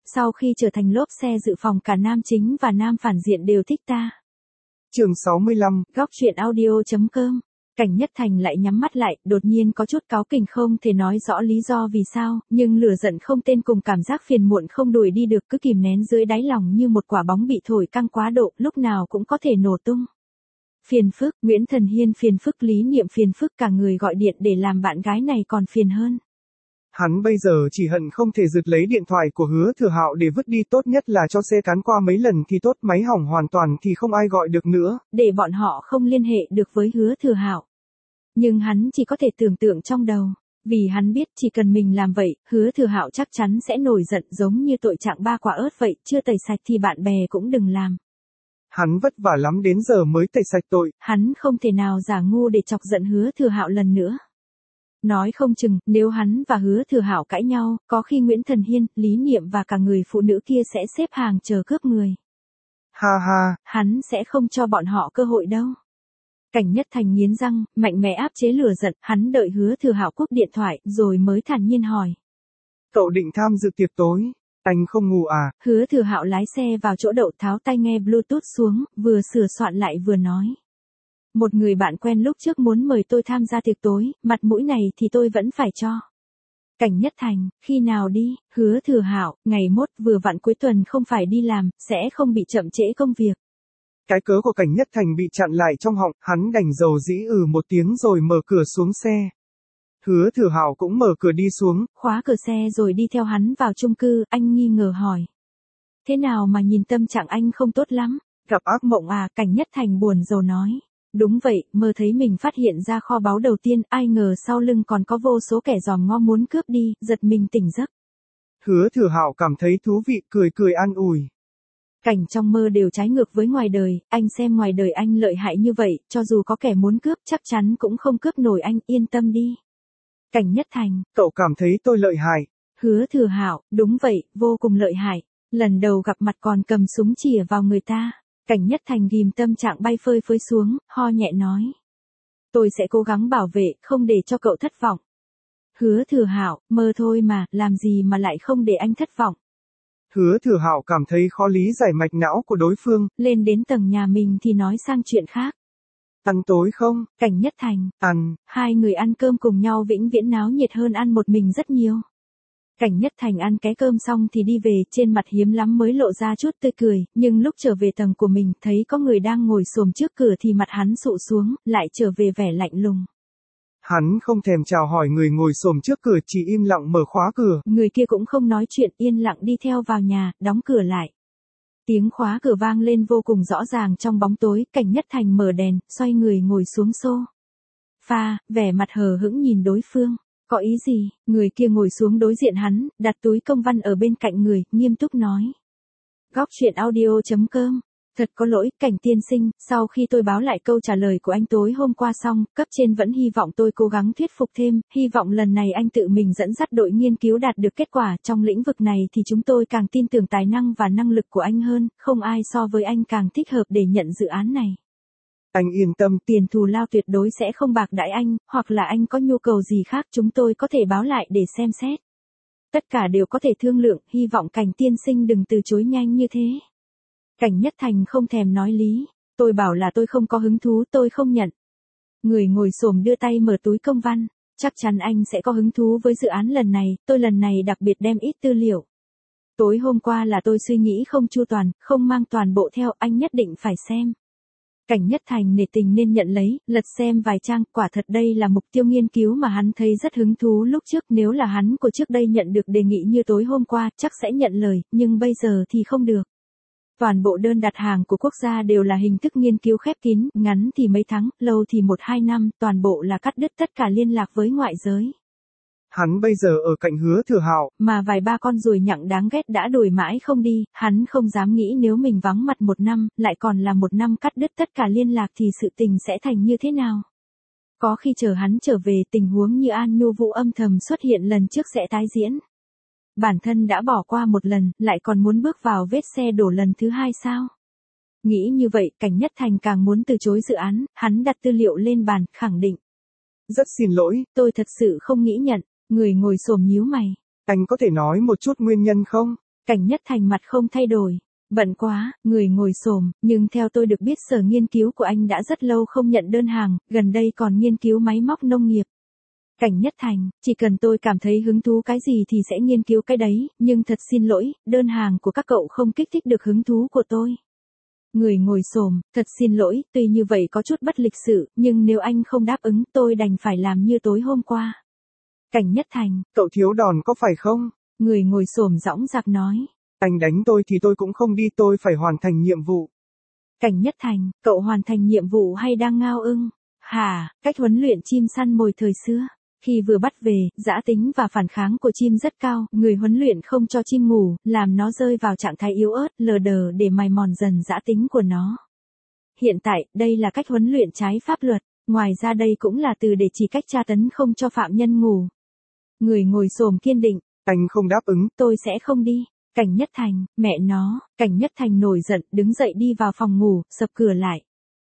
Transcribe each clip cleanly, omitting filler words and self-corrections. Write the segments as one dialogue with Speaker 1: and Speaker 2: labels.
Speaker 1: sau khi trở thành lốp xe dự phòng cả nam chính và nam phản diện đều thích ta.
Speaker 2: Chương 65.
Speaker 1: Góc truyện audio.com. Cảnh Nhất Thành lại nhắm mắt lại, đột nhiên có chút cáu kỉnh không thể nói rõ lý do vì sao, nhưng lửa giận không tên cùng cảm giác phiền muộn không đuổi đi được cứ kìm nén dưới đáy lòng như một quả bóng bị thổi căng quá độ, lúc nào cũng có thể nổ tung. Phiền phức, Nguyễn Thần Hiên phiền phức, Lý Niệm phiền phức, cả người gọi điện để làm bạn gái này còn phiền hơn.
Speaker 2: Hắn bây giờ chỉ hận không thể giật lấy điện thoại của Hứa Thừa Hạo để vứt đi, tốt nhất là cho xe cán qua mấy lần thì tốt, máy hỏng hoàn toàn thì không ai gọi được nữa.
Speaker 1: Để bọn họ không liên hệ được với Hứa Thừa Hạo. Nhưng hắn chỉ có thể tưởng tượng trong đầu, vì hắn biết chỉ cần mình làm vậy, Hứa Thừa Hạo chắc chắn sẽ nổi giận giống như tội trạng ba quả ớt vậy, chưa tẩy sạch thì bạn bè cũng đừng làm.
Speaker 2: Hắn vất vả lắm đến giờ mới tẩy sạch tội.
Speaker 1: Hắn không thể nào giả ngu để chọc giận Hứa Thừa Hạo lần nữa. Nói không chừng, nếu hắn và Hứa Thừa Hạo cãi nhau, có khi Nguyễn Thần Hiên, Lý Niệm và cả người phụ nữ kia sẽ xếp hàng chờ cướp người.
Speaker 2: Ha ha.
Speaker 1: Hắn sẽ không cho bọn họ cơ hội đâu. Cảnh Nhất Thành nghiến răng, mạnh mẽ áp chế lửa giận, hắn đợi Hứa Thừa Hạo cúp điện thoại, rồi mới thản nhiên hỏi.
Speaker 2: Cậu định tham dự tiệc tối, anh không ngủ à?
Speaker 1: Hứa Thừa Hạo lái xe vào chỗ đậu, tháo tai nghe Bluetooth xuống, vừa sửa soạn lại vừa nói. Một người bạn quen lúc trước muốn mời tôi tham gia tiệc tối, mặt mũi này thì tôi vẫn phải cho. Cảnh Nhất Thành, khi nào đi? Hứa Thừa Hạo, ngày mốt, vừa vặn cuối tuần không phải đi làm, sẽ không bị chậm trễ công việc.
Speaker 2: Cái cớ của Cảnh Nhất Thành bị chặn lại trong họng, hắn đành dầu dĩ một tiếng rồi mở cửa xuống xe. Hứa Thừa Hạo cũng mở cửa đi xuống,
Speaker 1: khóa cửa xe rồi đi theo hắn vào chung cư, anh nghi ngờ hỏi. Thế nào mà nhìn tâm trạng anh không tốt lắm? Gặp ác mộng à? Cảnh Nhất Thành buồn rầu nói. Đúng vậy, mơ thấy mình phát hiện ra kho báu đầu tiên, ai ngờ sau lưng còn có vô số kẻ giòm ngó muốn cướp đi, giật mình tỉnh giấc.
Speaker 2: Hứa Thừa Hạo cảm thấy thú vị, cười cười an ủi.
Speaker 1: Cảnh trong mơ đều trái ngược với ngoài đời, anh xem ngoài đời anh lợi hại như vậy, cho dù có kẻ muốn cướp chắc chắn cũng không cướp nổi anh, yên tâm đi. Cảnh Nhất Thành,
Speaker 2: cậu cảm thấy tôi lợi hại.
Speaker 1: Hứa Thừa Hạo, đúng vậy, vô cùng lợi hại. Lần đầu gặp mặt còn cầm súng chỉa vào người ta. Cảnh Nhất Thành ghim tâm trạng bay phơi phới xuống, ho nhẹ nói. Tôi sẽ cố gắng bảo vệ, không để cho cậu thất vọng. Hứa Thừa Hạo, mơ thôi mà, làm gì mà lại không để anh thất vọng.
Speaker 2: Hứa Thừa Hạo cảm thấy khó lý giải mạch não của đối phương.
Speaker 1: Lên đến tầng nhà mình thì nói sang chuyện khác.
Speaker 2: Ăn tối không?
Speaker 1: Cảnh Nhất Thành,
Speaker 2: ăn.
Speaker 1: Hai người ăn cơm cùng nhau vĩnh viễn náo nhiệt hơn ăn một mình rất nhiều. Cảnh Nhất Thành ăn cái cơm xong thì đi về, trên mặt hiếm lắm mới lộ ra chút tươi cười, nhưng lúc trở về tầng của mình thấy có người đang ngồi xổm trước cửa thì mặt hắn sụ xuống, lại trở về vẻ lạnh lùng.
Speaker 2: Hắn không thèm chào hỏi người ngồi xổm trước cửa, chỉ im lặng mở khóa cửa.
Speaker 1: Người kia cũng không nói chuyện, yên lặng đi theo vào nhà, đóng cửa lại. Tiếng khóa cửa vang lên vô cùng rõ ràng trong bóng tối, Cảnh Nhất Thành mở đèn, xoay người ngồi xuống sofa, vẻ mặt hờ hững nhìn đối phương. Có ý gì? Người kia ngồi xuống đối diện hắn, đặt túi công văn ở bên cạnh người, nghiêm túc nói. Góc truyện audio.com. Thật có lỗi, Cảnh tiên sinh, sau khi tôi báo lại câu trả lời của anh tối hôm qua xong, cấp trên vẫn hy vọng tôi cố gắng thuyết phục thêm, hy vọng lần này anh tự mình dẫn dắt đội nghiên cứu đạt được kết quả, trong lĩnh vực này thì chúng tôi càng tin tưởng tài năng và năng lực của anh hơn, không ai so với anh càng thích hợp để nhận dự án này.
Speaker 2: Anh yên tâm,
Speaker 1: tiền thù lao tuyệt đối sẽ không bạc đãi anh, hoặc là anh có nhu cầu gì khác chúng tôi có thể báo lại để xem xét. Tất cả đều có thể thương lượng, hy vọng Cảnh tiên sinh đừng từ chối nhanh như thế. Cảnh Nhất Thành không thèm nói lý, tôi bảo là tôi không có hứng thú, tôi không nhận. Người ngồi xổm đưa tay mở túi công văn, chắc chắn anh sẽ có hứng thú với dự án lần này, tôi lần này đặc biệt đem ít tư liệu. Tối hôm qua là tôi suy nghĩ không chu toàn, không mang toàn bộ theo, anh nhất định phải xem. Cảnh Nhất Thành nể tình nên nhận lấy, lật xem vài trang, quả thật đây là mục tiêu nghiên cứu mà hắn thấy rất hứng thú lúc trước, nếu là hắn của trước đây nhận được đề nghị như tối hôm qua, chắc sẽ nhận lời, nhưng bây giờ thì không được. Toàn bộ đơn đặt hàng của quốc gia đều là hình thức nghiên cứu khép kín, ngắn thì mấy tháng, lâu thì 1-2 năm, toàn bộ là cắt đứt tất cả liên lạc với ngoại giới.
Speaker 2: Hắn bây giờ ở cạnh Hứa Thừa Hạo,
Speaker 1: mà vài ba con ruồi nhặng đáng ghét đã đuổi mãi không đi, hắn không dám nghĩ nếu mình vắng mặt 1 năm, lại còn là 1 năm cắt đứt tất cả liên lạc thì sự tình sẽ thành như thế nào. Có khi chờ hắn trở về, tình huống như An Nhu Vũ âm thầm xuất hiện lần trước sẽ tái diễn. Bản thân đã bỏ qua 1 lần, lại còn muốn bước vào vết xe đổ lần thứ 2 sao? Nghĩ như vậy, Cảnh Nhất Thành càng muốn từ chối dự án, hắn đặt tư liệu lên bàn, khẳng định.
Speaker 2: Rất xin lỗi,
Speaker 1: tôi thật sự không nghĩ nhận. Người ngồi xổm nhíu mày.
Speaker 2: Anh có thể nói một chút nguyên nhân không?
Speaker 1: Cảnh Nhất Thành mặt không thay đổi. Bận quá, người ngồi xổm, nhưng theo tôi được biết sở nghiên cứu của anh đã rất lâu không nhận đơn hàng, gần đây còn nghiên cứu máy móc nông nghiệp. Cảnh Nhất Thành, chỉ cần tôi cảm thấy hứng thú cái gì thì sẽ nghiên cứu cái đấy, nhưng thật xin lỗi, đơn hàng của các cậu không kích thích được hứng thú của tôi. Người ngồi xổm, thật xin lỗi, tuy như vậy có chút bất lịch sự, nhưng nếu anh không đáp ứng tôi đành phải làm như tối hôm qua. Cảnh Nhất Thành,
Speaker 2: Cậu thiếu đòn có phải không?
Speaker 1: Người ngồi xổm dõng dạc nói.
Speaker 2: Anh đánh tôi thì tôi cũng không đi, tôi phải hoàn thành nhiệm vụ.
Speaker 1: Cảnh Nhất Thành, cậu hoàn thành nhiệm vụ hay đang ngao ưng? Hả, cách huấn luyện chim săn mồi thời xưa. Khi vừa bắt về, dã tính và phản kháng của chim rất cao, người huấn luyện không cho chim ngủ, làm nó rơi vào trạng thái yếu ớt, lờ đờ để mài mòn dần dã tính của nó. Hiện tại, đây là cách huấn luyện trái pháp luật, ngoài ra đây cũng là từ để chỉ cách tra tấn không cho phạm nhân ngủ. Người ngồi xổm kiên định.
Speaker 2: Anh không đáp ứng.
Speaker 1: Tôi sẽ không đi. Cảnh Nhất Thành, mẹ nó, Cảnh Nhất Thành nổi giận, đứng dậy đi vào phòng ngủ, sập cửa lại.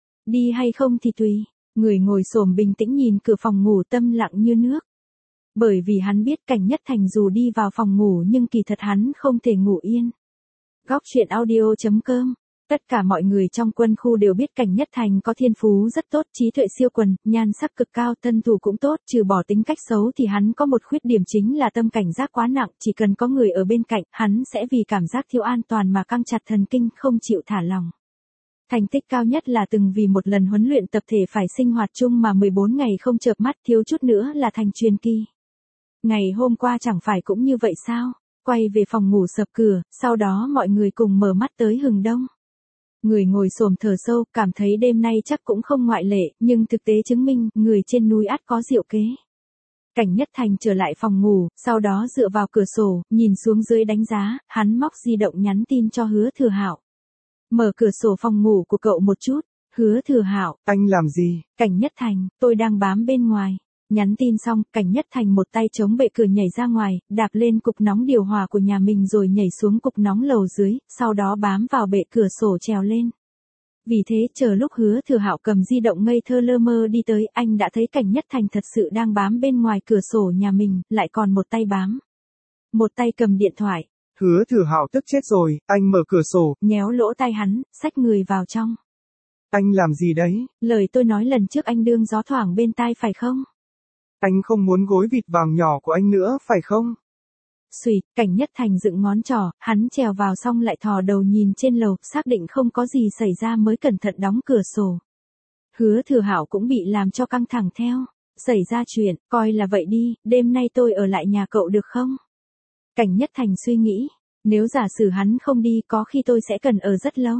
Speaker 1: Đi hay không thì tùy. Người ngồi xổm bình tĩnh nhìn cửa phòng ngủ tâm lặng như nước. Bởi vì hắn biết Cảnh Nhất Thành dù đi vào phòng ngủ nhưng kỳ thật hắn không thể ngủ yên. Góc truyện audio.com. Tất cả mọi người trong quân khu đều biết Cảnh Nhất Thành có thiên phú rất tốt, trí tuệ siêu quần, nhan sắc cực cao, thân thủ cũng tốt, trừ bỏ tính cách xấu thì hắn có một khuyết điểm chính là tâm cảnh giác quá nặng, chỉ cần có người ở bên cạnh, hắn sẽ vì cảm giác thiếu an toàn mà căng chặt thần kinh, không chịu thả lỏng. Thành tích cao nhất là từng vì một lần huấn luyện tập thể phải sinh hoạt chung mà 14 ngày không chợp mắt, thiếu chút nữa là thành truyền kỳ. Ngày hôm qua chẳng phải cũng như vậy sao? Quay về phòng ngủ sập cửa, sau đó mọi người cùng mở mắt tới hừng đông. Người ngồi xổm thở sâu, cảm thấy đêm nay chắc cũng không ngoại lệ, nhưng thực tế chứng minh, người trên núi ắt có diệu kế. Cảnh Nhất Thành trở lại phòng ngủ, sau đó dựa vào cửa sổ, nhìn xuống dưới đánh giá, hắn móc di động nhắn tin cho Hứa Thừa Hạo. Mở cửa sổ phòng ngủ của cậu một chút. Hứa Thừa Hạo,
Speaker 2: anh làm gì?
Speaker 1: Cảnh Nhất Thành, tôi đang bám bên ngoài. Nhắn tin xong, Cảnh Nhất Thành một tay chống bệ cửa nhảy ra ngoài, đạp lên cục nóng điều hòa của nhà mình rồi nhảy xuống cục nóng lầu dưới, sau đó bám vào bệ cửa sổ trèo lên. Vì thế, chờ lúc Hứa Thừa Hạo cầm di động ngây thơ lơ mơ đi tới, anh đã thấy Cảnh Nhất Thành thật sự đang bám bên ngoài cửa sổ nhà mình, lại còn một tay bám. Một tay cầm điện thoại.
Speaker 2: Hứa Thừa Hạo tức chết rồi, anh mở cửa sổ,
Speaker 1: nhéo lỗ tai hắn, xách người vào trong.
Speaker 2: Anh làm gì đấy?
Speaker 1: Lời tôi nói lần trước anh đương gió thoảng bên tai phải không?
Speaker 2: Anh không muốn gối vịt vàng nhỏ của anh nữa, phải không?
Speaker 1: Xuỵt, Cảnh Nhất Thành dựng ngón trỏ, hắn trèo vào xong lại thò đầu nhìn trên lầu, xác định không có gì xảy ra mới cẩn thận đóng cửa sổ. Hứa Thừa Hạo cũng bị làm cho căng thẳng theo. Xảy ra chuyện, coi là vậy đi, đêm nay tôi ở lại nhà cậu được không? Cảnh Nhất Thành suy nghĩ, nếu giả sử hắn không đi có khi tôi sẽ cần ở rất lâu.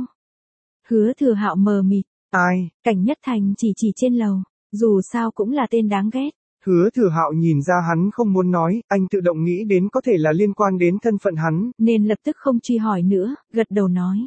Speaker 1: Hứa Thừa Hạo mờ mịt.
Speaker 2: Ai?
Speaker 1: Cảnh Nhất Thành chỉ trên lầu, dù sao cũng là tên đáng ghét.
Speaker 2: Hứa Thừa Hạo nhìn ra hắn không muốn nói, anh tự động nghĩ đến có thể là liên quan đến thân phận hắn.
Speaker 1: Nên lập tức không truy hỏi nữa, gật đầu nói.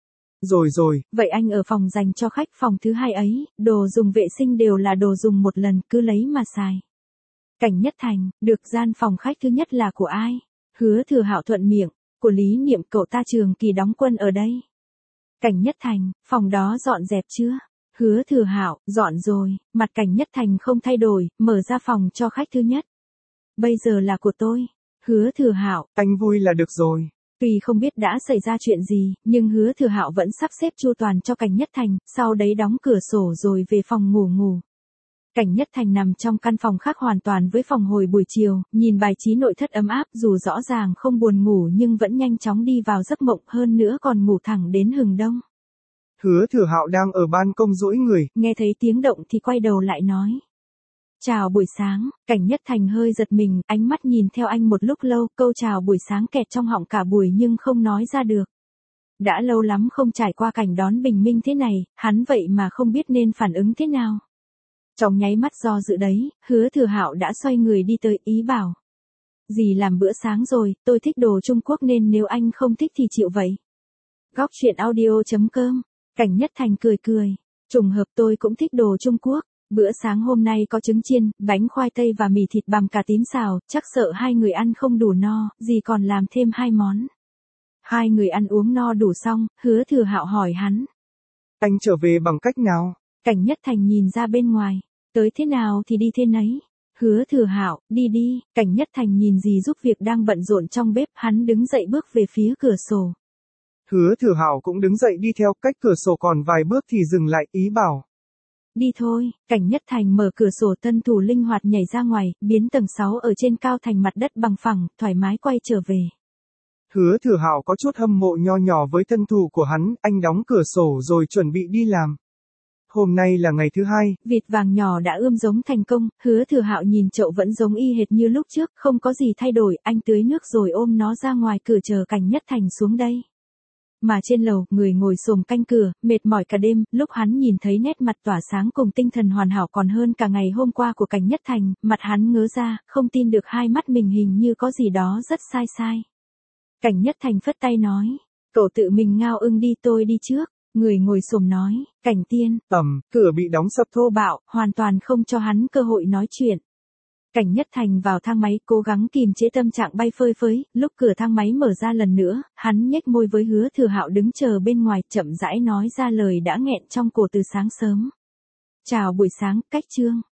Speaker 2: Rồi.
Speaker 1: Vậy anh ở phòng dành cho khách phòng thứ hai ấy, đồ dùng vệ sinh đều là đồ dùng một lần, cứ lấy mà xài. Cảnh Nhất Thành, được gian phòng khách thứ nhất là của ai? Hứa Thừa Hạo thuận miệng, của Lý Niệm, cậu ta trường kỳ đóng quân ở đây. Cảnh Nhất Thành, phòng đó dọn dẹp chưa? Hứa Thừa Hạo, dọn rồi, mặt Cảnh Nhất Thành không thay đổi, mở ra phòng cho khách thứ nhất. Bây giờ là của tôi. Hứa Thừa Hạo,
Speaker 2: anh vui là được rồi.
Speaker 1: Tuy không biết đã xảy ra chuyện gì, nhưng Hứa Thừa Hạo vẫn sắp xếp chu toàn cho Cảnh Nhất Thành, sau đấy đóng cửa sổ rồi về phòng ngủ. Cảnh Nhất Thành nằm trong căn phòng khác hoàn toàn với phòng hồi buổi chiều, nhìn bài trí nội thất ấm áp, dù rõ ràng không buồn ngủ nhưng vẫn nhanh chóng đi vào giấc mộng, hơn nữa còn ngủ thẳng đến hừng đông.
Speaker 2: Hứa Thừa Hạo đang ở ban công duỗi người,
Speaker 1: nghe thấy tiếng động thì quay đầu lại nói. Chào buổi sáng. Cảnh Nhất Thành hơi giật mình, ánh mắt nhìn theo anh một lúc lâu, câu chào buổi sáng kẹt trong họng cả buổi nhưng không nói ra được. Đã lâu lắm không trải qua cảnh đón bình minh thế này, hắn vậy mà không biết nên phản ứng thế nào. Trong nháy mắt do dự đấy, Hứa Thừa Hạo đã xoay người đi tới, ý bảo. Dì làm bữa sáng rồi, tôi thích đồ Trung Quốc nên nếu anh không thích thì chịu vậy. Góc truyện audio.com. Cảnh Nhất Thành cười. Trùng hợp tôi cũng thích đồ Trung Quốc. Bữa sáng hôm nay có trứng chiên, bánh khoai tây và mì thịt bằm cà tím xào, chắc sợ hai người ăn không đủ no, dì còn làm thêm 2 món. Hai người ăn uống no đủ xong, Hứa Thừa Hạo hỏi hắn.
Speaker 2: Anh trở về bằng cách nào?
Speaker 1: Cảnh Nhất Thành nhìn ra bên ngoài, tới thế nào thì đi thế nấy. Hứa Thừa Hạo, đi đi, Cảnh Nhất Thành nhìn dì giúp việc đang bận rộn trong bếp, hắn đứng dậy bước về phía cửa sổ.
Speaker 2: Hứa Thừa Hạo cũng đứng dậy đi theo, cách cửa sổ còn vài bước thì dừng lại, ý bảo.
Speaker 1: Đi thôi, Cảnh Nhất Thành mở cửa sổ, tân thủ linh hoạt nhảy ra ngoài, biến tầng 6 ở trên cao thành mặt đất bằng phẳng, thoải mái quay trở về.
Speaker 2: Hứa Thừa Hạo có chút hâm mộ nho nhỏ với thân thủ của hắn, anh đóng cửa sổ rồi chuẩn bị đi làm. Hôm nay là ngày thứ 2,
Speaker 1: vịt vàng nhỏ đã ươm giống thành công, Hứa Thừa Hạo nhìn chậu vẫn giống y hệt như lúc trước, không có gì thay đổi, anh tưới nước rồi ôm nó ra ngoài cửa chờ Cảnh Nhất Thành xuống đây. Mà trên lầu, người ngồi xổm canh cửa, mệt mỏi cả đêm, lúc hắn nhìn thấy nét mặt tỏa sáng cùng tinh thần hoàn hảo còn hơn cả ngày hôm qua của Cảnh Nhất Thành, mặt hắn ngớ ra, không tin được hai mắt mình hình như có gì đó rất sai sai. Cảnh Nhất Thành phất tay nói, cậu tự mình ngao ưng đi, tôi đi trước. Người ngồi xổm nói, Cảnh Tiên,
Speaker 2: cửa bị đóng sập
Speaker 1: thô bạo, hoàn toàn không cho hắn cơ hội nói chuyện. Cảnh Nhất Thành vào thang máy, cố gắng kìm chế tâm trạng bay phơi phới, lúc cửa thang máy mở ra lần nữa, hắn nhếch môi với Hứa Thừa Hạo đứng chờ bên ngoài, chậm rãi nói ra lời đã nghẹn trong cổ từ sáng sớm. Chào buổi sáng, Cách Trương.